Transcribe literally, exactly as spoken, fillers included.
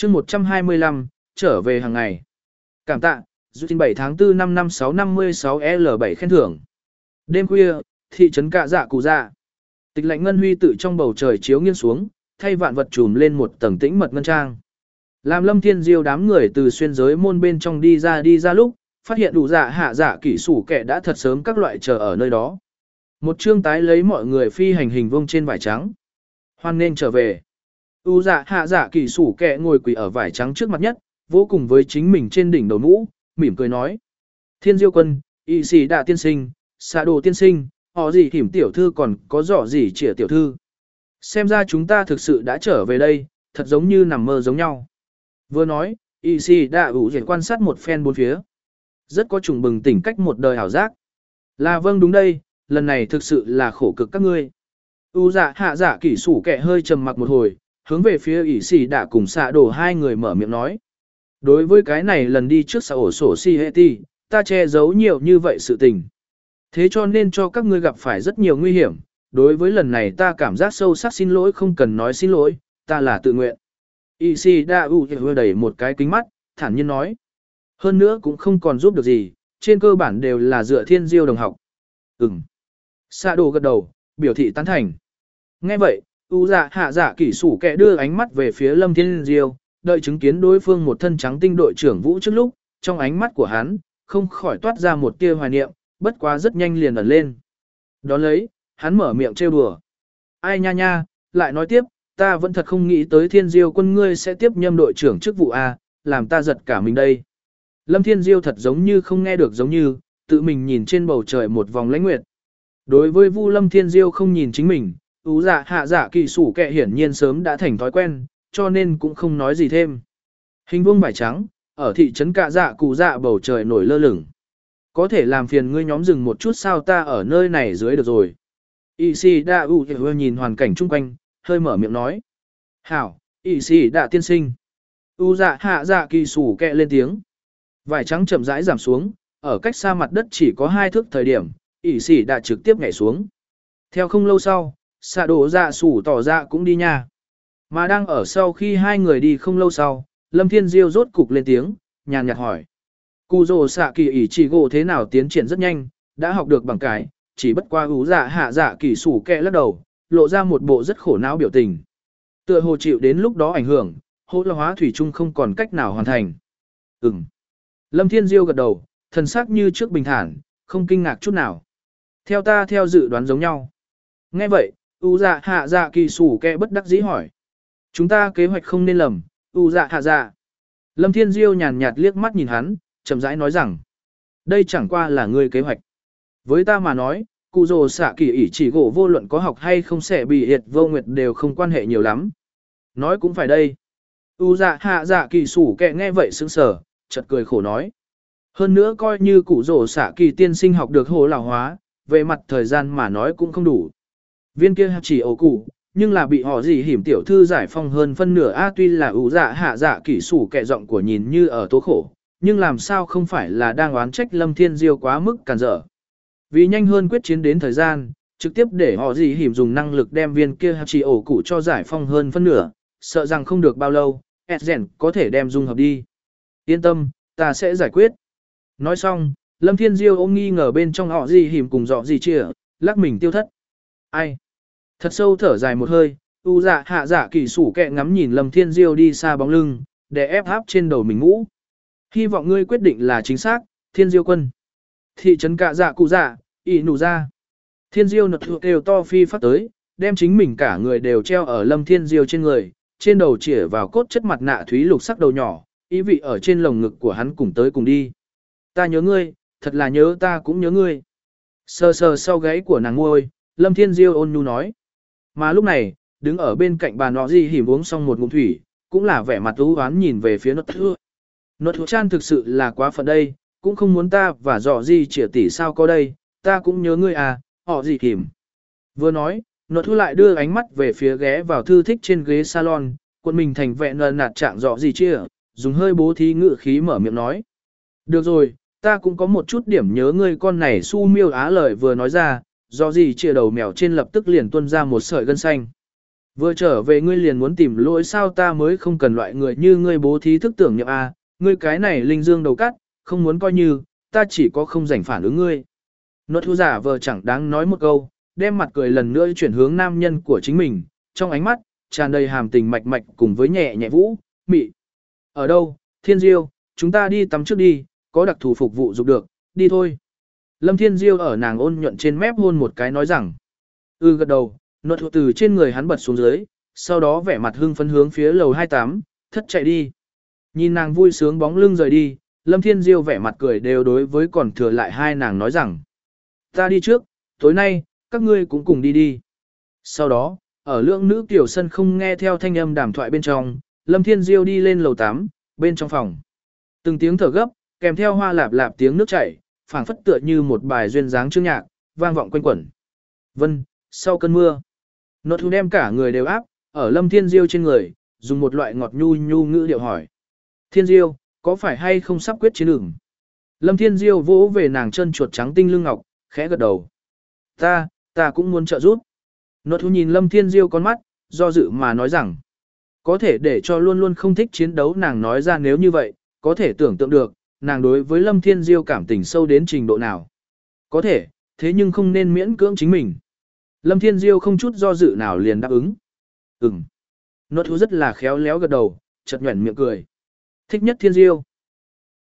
chương một trăm hai mươi lăm, trở về hàng ngày. Cảm tạ, dự tin bảy tháng tư năm năm sáu năm mươi sáu L bảy khen thưởng. Đêm khuya, thị trấn Cạ Dạ Cụ Dạ. Tịch lạnh ngân huy tự trong bầu trời chiếu nghiêng xuống, thay vạn vật trùm lên một tầng tĩnh mật ngân trang. Làm Lâm Thiên Diêu đám người từ xuyên giới môn bên trong đi ra đi ra lúc, phát hiện đủ dạ hạ dạ kỹ sủ kẻ đã thật sớm các loại chờ ở nơi đó. Một chương tái lấy mọi người phi hành hình vuông trên vải trắng. Hoan nên trở về. U dạ hạ dạ kỹ sủ kẻ ngồi quỳ ở vải trắng trước mặt nhất, vô cùng với chính mình trên đỉnh đầu mũ, mỉm cười nói. Thiên Diêu quân, y sĩ đạ tiên sinh, xạ đồ tiên sinh, họ gì hiểm tiểu thư còn có rõ gì trịa tiểu thư. Xem ra chúng ta thực sự đã trở về đây, thật giống như nằm mơ giống nhau. Vừa nói, y sĩ đạ ủ dệt quan sát một phen bốn phía. Rất có trùng bừng tỉnh cách một đời hảo giác. Là vâng đúng đây, lần này thực sự là khổ cực các ngươi. U dạ hạ dạ kỹ sủ kẻ hơi trầm mặc một hồi, hướng về phía ỷ xì đã cùng xạ đổ hai người mở miệng nói. Đối với cái này lần đi trước xã ổ sổ si hệ ti, ta che giấu nhiều như vậy sự tình. Thế cho nên cho các ngươi gặp phải rất nhiều nguy hiểm, đối với lần này ta cảm giác sâu sắc xin lỗi không cần nói xin lỗi, ta là tự nguyện. ỷ xì đã u đẩy một cái kính mắt, thản nhiên nói. Hơn nữa cũng không còn giúp được gì, trên cơ bản đều là dựa Thiên Diêu đồng học. Ừm. Sạ đồ gật đầu, biểu thị tán thành. Nghe vậy, U dạ hạ dạ kỹ sủ kẻ đưa ánh mắt về phía Lâm Thiên Diêu, đợi chứng kiến đối phương một thân trắng tinh đội trưởng vũ trước lúc, trong ánh mắt của hắn, không khỏi toát ra một tia hoài niệm, bất quá rất nhanh liền ẩn lên. Đón lấy, hắn mở miệng trêu đùa. Ai nha nha, lại nói tiếp, ta vẫn thật không nghĩ tới Thiên Diêu quân ngươi sẽ tiếp nhâm đội trưởng chức vụ A, làm ta giật cả mình đây. Lâm Thiên Diêu thật giống như không nghe được giống như, tự mình nhìn trên bầu trời một vòng lãnh nguyệt. Đối với Vu Lâm Thiên Diêu không nhìn chính mình, Ú dạ hạ dạ kỳ sủ kẹ hiển nhiên sớm đã thành thói quen, cho nên cũng không nói gì thêm. Hình vuông vải trắng, ở thị trấn Cạ Dạ Cụ Dạ bầu trời nổi lơ lửng. Có thể làm phiền ngươi nhóm dừng một chút sao ta ở nơi này dưới được rồi. Ishida U nhìn hoàn cảnh chung quanh, hơi mở miệng nói. Hảo, Ishida tiên sinh. U dạ hạ dạ kỳ sủ kẹ lên tiếng. Vải trắng chậm rãi giảm xuống, ở cách xa mặt đất chỉ có hai thước thời điểm, ỷ sĩ đã trực tiếp nhảy xuống. Theo không lâu sau, xạ đồ dạ sủ tỏ ra cũng đi nha. Mà đang ở sau khi hai người đi không lâu sau, Lâm Thiên Diêu rốt cục lên tiếng, nhàn nhạt hỏi. Cù rồ xạ kỳ ỷ chỉ gỗ thế nào tiến triển rất nhanh, đã học được bằng cái, chỉ bất qua ú dạ hạ dạ kỳ sủ kẹ lắc đầu, lộ ra một bộ rất khổ não biểu tình. Tựa hồ chịu đến lúc đó ảnh hưởng, hô la hóa thủy chung không còn cách nào hoàn thành. Ừm. Lâm Thiên Diêu gật đầu, thần sắc như trước bình thản, không kinh ngạc chút nào. Theo ta theo dự đoán giống nhau. Nghe vậy, U dạ hạ dạ kỳ sủ kẹ bất đắc dĩ hỏi. Chúng ta kế hoạch không nên lầm, U dạ hạ dạ. Lâm Thiên Diêu nhàn nhạt liếc mắt nhìn hắn, chậm rãi nói rằng. Đây chẳng qua là ngươi kế hoạch. Với ta mà nói, cụ rồ xạ kỳ ỷ chỉ gỗ vô luận có học hay không sẽ bị hiệt vô nguyệt đều không quan hệ nhiều lắm. Nói cũng phải đây. U dạ hạ dạ kỳ sủ kẹ nghe vậy sững sờ, chợt cười khổ nói. Hơn nữa coi như cụ rổ xạ kỳ tiên sinh học được hồ lão hóa, về mặt thời gian mà nói cũng không đủ. Viên kia chỉ ổ cụ, nhưng là bị họ gì hiểm tiểu thư giải phong hơn phân nửa a tuy là ủ dạ hạ dạ kỹ sủ kẹ giọng của nhìn như ở tố khổ, nhưng làm sao không phải là đang oán trách Lâm Thiên Diêu quá mức càn dở. Vì nhanh hơn quyết chiến đến thời gian, trực tiếp để họ gì hiểm dùng năng lực đem viên kia chỉ ổ cụ cho giải phong hơn phân nửa, sợ rằng không được bao lâu, Edgen có thể đem dung hợp đi. Yên tâm, ta sẽ giải quyết. Nói xong, Lâm Thiên Diêu ôm nghi ngờ bên trong họ gì hiểm cùng dọ gì chìa, lắc mình tiêu thất. Ai? Thật sâu thở dài một hơi, u dạ hạ dạ kỳ sủ kẹ ngắm nhìn Lâm Thiên Diêu đi xa bóng lưng, để ép áp trên đầu mình ngũ. Hy vọng ngươi quyết định là chính xác, Thiên Diêu quân. Thị trấn Cạ Dạ Cụ Dạ, ỉ nụ ra. Thiên Diêu nật thượng đều to phi phát tới, đem chính mình cả người đều treo ở Lâm Thiên Diêu trên người, trên đầu chĩa vào cốt chất mặt nạ thúy lục sắc đầu nhỏ, ý vị ở trên lồng ngực của hắn cùng tới cùng đi. Ta nhớ ngươi, thật là nhớ ta cũng nhớ ngươi. Sờ sờ sau gáy của nàng ngôi, Lâm Thiên Diêu ôn nhu nói. Mà lúc này, đứng ở bên cạnh bà nọ gì hìm uống xong một ngụm thủy, cũng là vẻ mặt ưu oán nhìn về phía nốt thưa. Nốt chan thực sự là quá phận đây, cũng không muốn ta và dọ gì chĩa tỷ sao có đây, ta cũng nhớ ngươi à, họ gì kìm. Vừa nói, nốt thu lại đưa ánh mắt về phía ghé vào thư thích trên ghế salon, quân mình thành vẹn nờ nạt trạng dọ gì chĩa, dùng hơi bố thí ngự khí mở miệng nói. Được rồi, ta cũng có một chút điểm nhớ ngươi con này su miêu á lời vừa nói ra, do gì chia đầu mèo trên lập tức liền tuôn ra một sợi gân xanh. Vừa trở về ngươi liền muốn tìm lỗi sao ta mới không cần loại người như ngươi bố thí thức tưởng nhậm a, ngươi cái này linh dương đầu cắt, không muốn coi như, ta chỉ có không rảnh phản ứng ngươi. Nốt thu giả vờ chẳng đáng nói một câu, đem mặt cười lần nữa chuyển hướng nam nhân của chính mình, trong ánh mắt, tràn đầy hàm tình mạch mạch cùng với nhẹ nhẹ vũ, mị. Ở đâu, Thiên Diêu, chúng ta đi tắm trước đi, có đặc thù phục vụ dục được, đi thôi. Lâm Thiên Diêu ở nàng ôn nhuận trên mép hôn một cái nói rằng, ư gật đầu, nốt thu từ trên người hắn bật xuống dưới, sau đó vẻ mặt hưng phấn hướng phía lầu hai mươi tám, thất chạy đi. Nhìn nàng vui sướng bóng lưng rời đi, Lâm Thiên Diêu vẻ mặt cười đều đối với còn thừa lại hai nàng nói rằng, ta đi trước, tối nay, các ngươi cũng cùng đi đi. Sau đó, ở lượng nữ tiểu sân không nghe theo thanh âm đàm thoại bên trong, Lâm Thiên Diêu đi lên lầu tám, bên trong phòng. Từng tiếng thở gấp, kèm theo hoa lạp lạp tiếng nước chảy, phảng phất tựa như một bài duyên dáng chương nhạc, vang vọng quanh quẩn. Vân, sau cơn mưa, nốt thu đem cả người đều áp, ở Lâm Thiên Diêu trên người, dùng một loại ngọt nhu nhu ngữ điệu hỏi. Thiên Diêu, có phải hay không sắp quyết chiến đường? Lâm Thiên Diêu vỗ về nàng chân chuột trắng tinh lưng ngọc, khẽ gật đầu. Ta, ta cũng muốn trợ giúp. Nốt thu nhìn Lâm Thiên Diêu con mắt, do dự mà nói rằng, có thể để cho luôn luôn không thích chiến đấu nàng nói ra nếu như vậy, có thể tưởng tượng được, nàng đối với Lâm Thiên Diêu cảm tình sâu đến trình độ nào. Có thể, thế nhưng không nên miễn cưỡng chính mình. Lâm Thiên Diêu không chút do dự nào liền đáp ứng. Ừm. Nốt thu rất là khéo léo gật đầu, chợt nhuẩn miệng cười. Thích nhất Thiên Diêu.